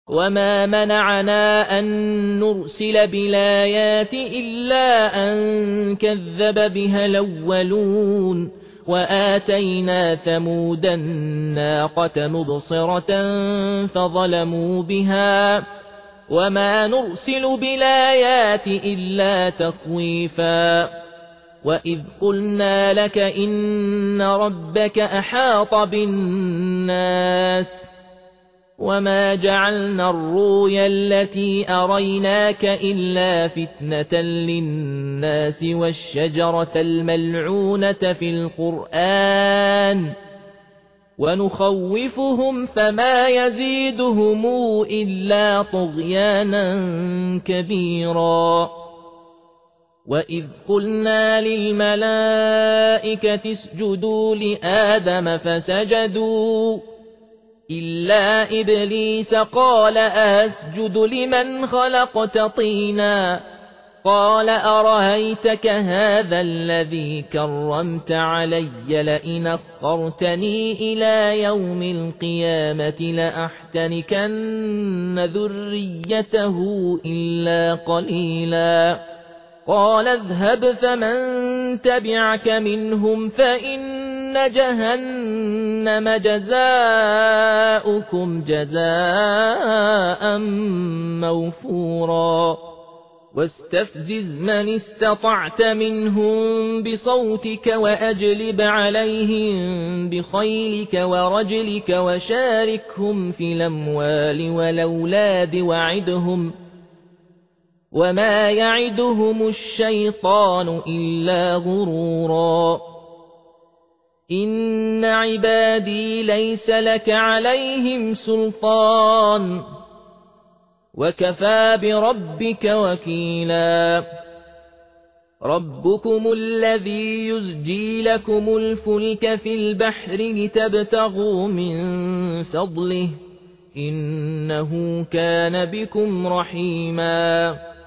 وما منعنا أن نرسل بالآيات إلا أن كذب بها الأولون وآتينا ثمود الناقة مبصرة فظلموا بها وما نرسل بالآيات إلا تخويفا وإذ قلنا لك إن ربك أحاط بالناس وما جعلنا الرؤيا التي أريناك إلا فتنة للناس والشجرة الملعونة في القرآن ونخوفهم فما يزيدهم إلا طغيانا كبيرا وإذ قلنا للملائكة اسجدوا لآدم فسجدوا إلا إبليس قال أسجد لمن خلقت طينا قال أرهيتك هذا الذي كرمت علي لئن أخرتني إلى يوم القيامة لأحتنكن ذريته إلا قليلا قال اذهب فمن تبعك منهم فإن جهنم جزاؤكم جزاء موفورا واستفزز من استطعت منهم بصوتك وأجلب عليهم بخيلك ورجلك وشاركهم في الأموال والأولاد وعدهم وما يعدهم الشيطان إلا غرورا إن عبادي ليس لك عليهم سلطان وكفى بربك وكيلا ربكم الذي يزجي لكم الفلك في البحر لتبتغوا من فضله إنه كان بكم رحيما